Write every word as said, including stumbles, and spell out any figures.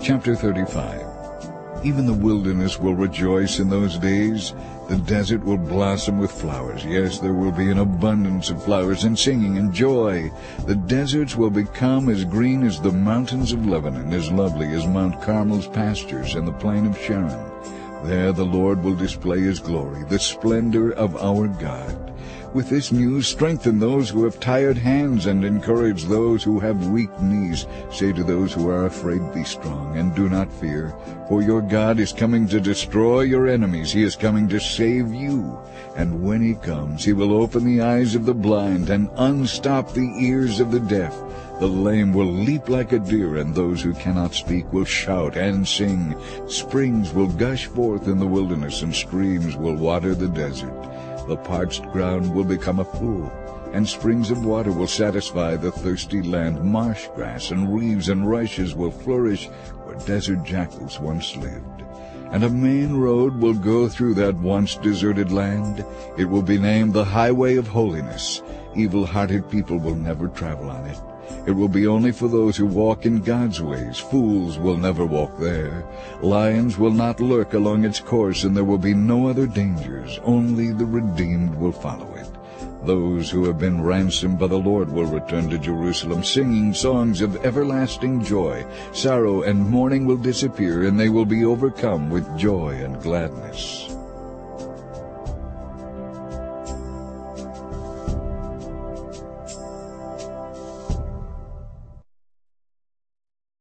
Chapter thirty-five. Even the wilderness will rejoice in those days. The desert will blossom with flowers. Yes, there will be an abundance of flowers and singing and joy. The deserts will become as green as the mountains of Lebanon, as lovely as Mount Carmel's pastures and the plain of Sharon. There the Lord will display his glory, the splendor of our God. With this news, strengthen those who have tired hands and encourage those who have weak knees. Say to those who are afraid, be strong and do not fear, for your God is coming to destroy your enemies. He is coming to save you. And when he comes, he will open the eyes of the blind and unstop the ears of the deaf. The lame will leap like a deer, and those who cannot speak will shout and sing. Springs will gush forth in the wilderness, and streams will water the desert. The parched ground will become a pool, and springs of water will satisfy the thirsty land. Marsh grass and reeds and rushes will flourish where desert jackals once lived. And a main road will go through that once deserted land. It will be named the Highway of Holiness. Evil-hearted people will never travel on it. It will be only for those who walk in God's ways. Fools will never walk there. Lions will not lurk along its course, and there will be no other dangers. Only the redeemed will follow it. Those who have been ransomed by the Lord will return to Jerusalem, singing songs of everlasting joy. Sorrow and mourning will disappear, and they will be overcome with joy and gladness.